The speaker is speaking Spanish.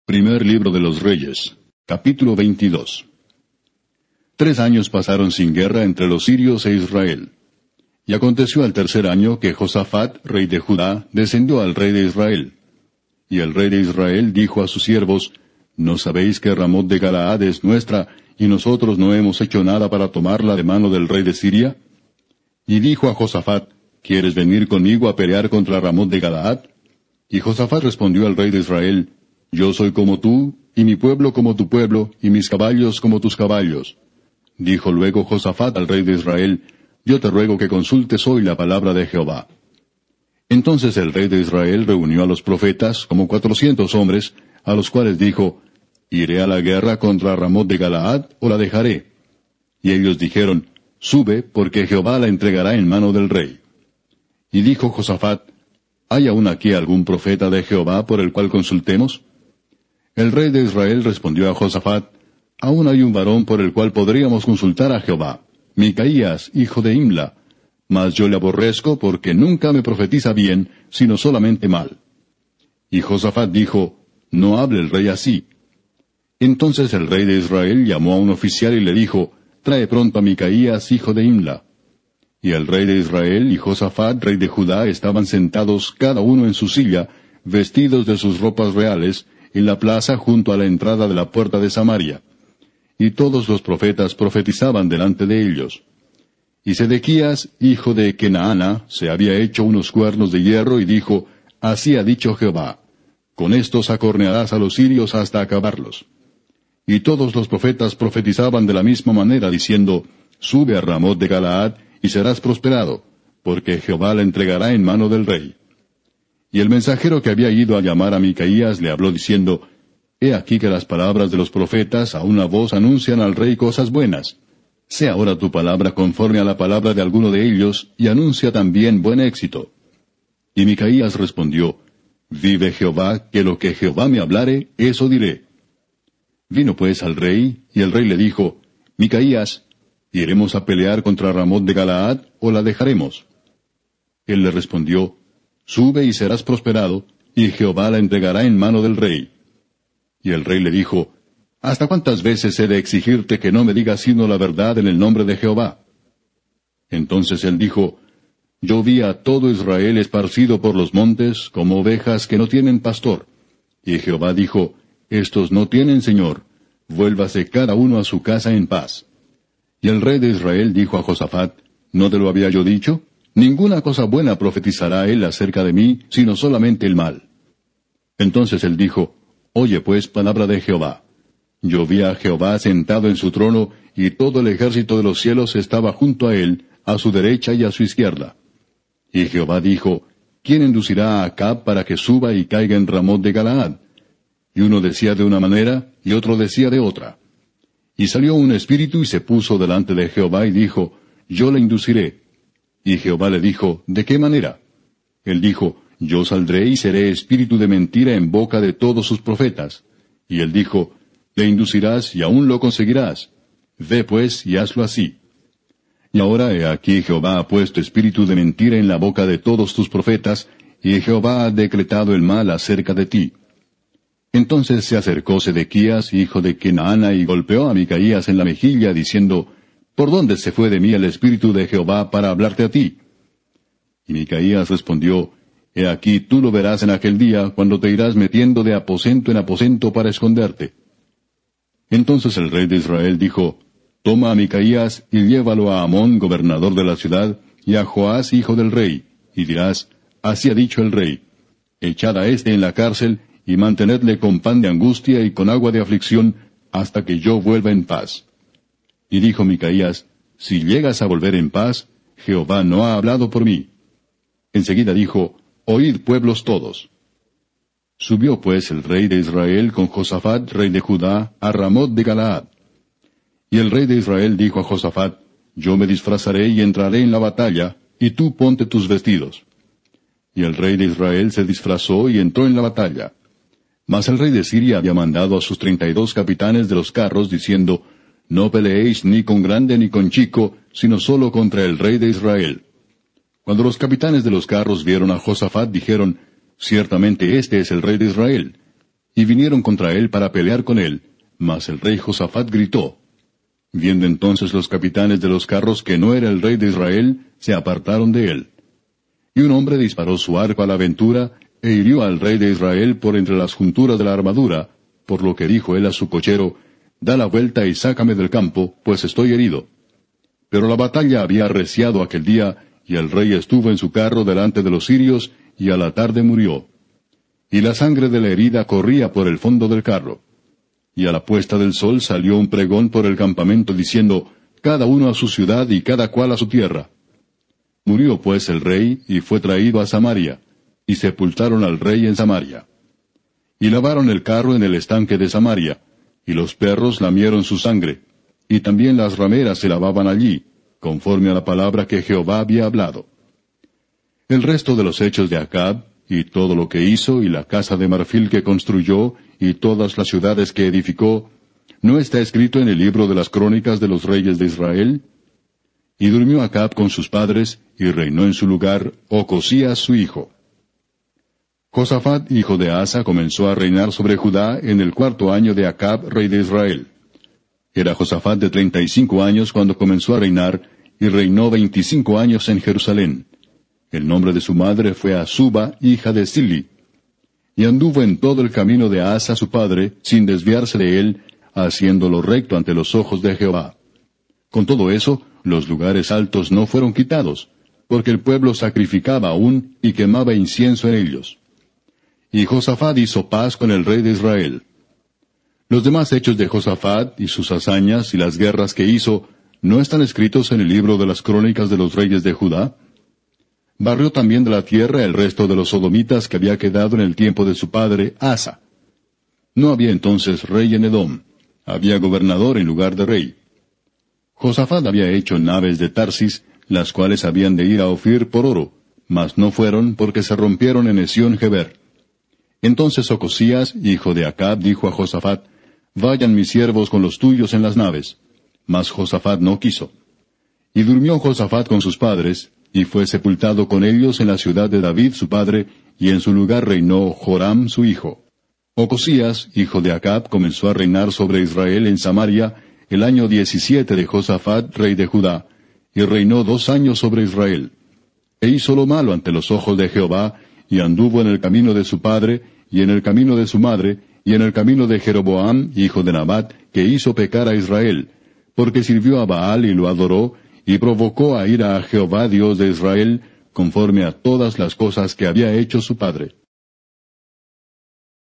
Primer libro de los Reyes, capítulo 22. 3 años pasaron sin guerra entre los sirios e Israel. Y aconteció al tercer año que Josafat, rey de Judá, descendió al rey de Israel. Y el rey de Israel dijo a sus siervos, ¿No sabéis que Ramot de Galaad es nuestra, y nosotros no hemos hecho nada para tomarla de mano del rey de Siria? Y dijo a Josafat, ¿Quieres venir conmigo a pelear contra Ramot de Galaad? Y Josafat respondió al rey de Israel, Yo soy como tú, y mi pueblo como tu pueblo, y mis caballos como tus caballos. Dijo luego Josafat al rey de Israel, Yo te ruego que consultes hoy la palabra de Jehová. Entonces el rey de Israel reunió a los profetas, como 400 hombres, a los cuales dijo, ¿Iré a la guerra contra Ramot de Galaad, o la dejaré? Y ellos dijeron, Sube, porque Jehová la entregará en mano del rey. Y dijo Josafat, ¿Hay aún aquí algún profeta de Jehová por el cual consultemos? El rey de Israel respondió a Josafat, Aún hay un varón por el cual podríamos consultar a Jehová, Micaías, hijo de Imla, mas yo le aborrezco porque nunca me profetiza bien, sino solamente mal. Y Josafat dijo, No hable el rey así. Entonces el rey de Israel llamó a un oficial y le dijo, Trae pronto a Micaías, hijo de Imla. Y el rey de Israel y Josafat, rey de Judá, estaban sentados cada uno en su silla, vestidos de sus ropas reales, en la plaza junto a la entrada de la puerta de Samaria. Y todos los profetas profetizaban delante de ellos. Y Sedequías, hijo de Kenaana, se había hecho unos cuernos de hierro y dijo, Así ha dicho Jehová, con estos acornearás a los sirios hasta acabarlos. Y todos los profetas profetizaban de la misma manera, diciendo, Sube a Ramot de Galaad, y serás prosperado, porque Jehová la entregará en mano del rey. Y el mensajero que había ido a llamar a Micaías le habló diciendo, He aquí que las palabras de los profetas a una voz anuncian al rey cosas buenas. Sea ahora tu palabra conforme a la palabra de alguno de ellos, y anuncia también buen éxito. Y Micaías respondió, Vive Jehová, que lo que Jehová me hablare, eso diré. Vino pues al rey, y el rey le dijo, Micaías, ¿iremos a pelear contra Ramot de Galaad, o la dejaremos? Él le respondió, Sube y serás prosperado, y Jehová la entregará en mano del rey. Y el rey le dijo, ¿Hasta cuántas veces he de exigirte que no me digas sino la verdad en el nombre de Jehová? Entonces él dijo, Yo vi a todo Israel esparcido por los montes, como ovejas que no tienen pastor. Y Jehová dijo, Estos no tienen señor, vuélvase cada uno a su casa en paz. Y el rey de Israel dijo a Josafat, ¿No te lo había yo dicho? Ninguna cosa buena profetizará él acerca de mí, sino solamente el mal. Entonces él dijo, Oye pues palabra de Jehová. Yo vi a Jehová sentado en su trono, y todo el ejército de los cielos estaba junto a él, a su derecha y a su izquierda. Y Jehová dijo, ¿Quién inducirá a Acab para que suba y caiga en Ramot de Galaad? Y uno decía de una manera, y otro decía de otra. Y salió un espíritu y se puso delante de Jehová y dijo, Yo le induciré. Y Jehová le dijo, ¿De qué manera? Él dijo, Yo saldré y seré espíritu de mentira en boca de todos sus profetas. Y él dijo, Le inducirás y aún lo conseguirás. Ve pues y hazlo así. Y ahora he aquí Jehová ha puesto espíritu de mentira en la boca de todos tus profetas, y Jehová ha decretado el mal acerca de ti. Entonces se acercó Sedequías, hijo de Kenaana, y golpeó a Micaías en la mejilla, diciendo, ¿Por dónde se fue de mí el espíritu de Jehová para hablarte a ti? Y Micaías respondió, He aquí tú lo verás en aquel día, cuando te irás metiendo de aposento en aposento para esconderte. Entonces el rey de Israel dijo, Toma a Micaías y llévalo a Amón, gobernador de la ciudad, y a Joás, hijo del rey, y dirás, Así ha dicho el rey, Echad a éste en la cárcel, y mantenedle con pan de angustia y con agua de aflicción, hasta que yo vuelva en paz. Y dijo Micaías, Si llegas a volver en paz, Jehová no ha hablado por mí. Enseguida dijo, Oíd pueblos todos. Subió pues el rey de Israel con Josafat, rey de Judá, a Ramot de Galaad. Y el rey de Israel dijo a Josafat, Yo me disfrazaré y entraré en la batalla, y tú ponte tus vestidos. Y el rey de Israel se disfrazó y entró en la batalla. Mas el rey de Siria había mandado a sus 32 capitanes de los carros, diciendo, No peleéis ni con grande ni con chico, sino solo contra el rey de Israel. Cuando los capitanes de los carros vieron a Josafat, dijeron, Ciertamente este es el rey de Israel. y vinieron contra él para pelear con él, mas el rey Josafat gritó. Viendo entonces los capitanes de los carros que no era el rey de Israel, se apartaron de él. Y un hombre disparó su arco a la aventura, e hirió al rey de Israel por entre las junturas de la armadura, por lo que dijo él a su cochero, da la vuelta y sácame del campo, pues estoy herido. Pero la batalla había arreciado aquel día, y el rey estuvo en su carro delante de los sirios, y a la tarde murió. Y la sangre de la herida corría por el fondo del carro. Y a la puesta del sol salió un pregón por el campamento diciendo, cada uno a su ciudad y cada cual a su tierra. Murió pues el rey, y fue traído a Samaria, y sepultaron al rey en Samaria. Y lavaron el carro en el estanque de Samaria, y los perros lamieron su sangre, y también las rameras se lavaban allí, conforme a la palabra que Jehová había hablado. El resto de los hechos de Acab, y todo lo que hizo, y la casa de marfil que construyó, y todas las ciudades que edificó, ¿no está escrito en el libro de las crónicas de los reyes de Israel? Y durmió Acab con sus padres, y reinó en su lugar Ocosías su hijo. Josafat, hijo de Asa, comenzó a reinar sobre Judá en el 4º año de Acab, rey de Israel. Era Josafat de 35 años cuando comenzó a reinar, y reinó 25 años en Jerusalén. El nombre de su madre fue Azuba, hija de Sili. Y anduvo en todo el camino de Asa su padre, sin desviarse de él, haciendo lo recto ante los ojos de Jehová. Con todo eso, los lugares altos no fueron quitados, porque el pueblo sacrificaba aún y quemaba incienso en ellos. Y Josafat hizo paz con el rey de Israel. Los demás hechos de Josafat y sus hazañas y las guerras que hizo, ¿no están escritos en el libro de las crónicas de los reyes de Judá? Barrió también de la tierra el resto de los sodomitas que había quedado en el tiempo de su padre Asa. No había entonces rey en Edom, había gobernador en lugar de rey. Josafat había hecho naves de Tarsis, las cuales habían de ir a Ofir por oro, mas no fueron porque se rompieron en Esión-Geber. Entonces Ocosías, hijo de Acab, dijo a Josafat, vayan mis siervos con los tuyos en las naves. Mas Josafat no quiso. Y durmió Josafat con sus padres, y fue sepultado con ellos en la ciudad de David su padre, y en su lugar reinó Joram su hijo. Ocosías, hijo de Acab, comenzó a reinar sobre Israel en Samaria el año 17 de Josafat, rey de Judá, y reinó 2 años sobre Israel. E hizo lo malo ante los ojos de Jehová, y anduvo en el camino de su padre, y en el camino de su madre, y en el camino de Jeroboam, hijo de Nabat, que hizo pecar a Israel, porque sirvió a Baal y lo adoró, y provocó a ira a Jehová Dios de Israel, conforme a todas las cosas que había hecho su padre.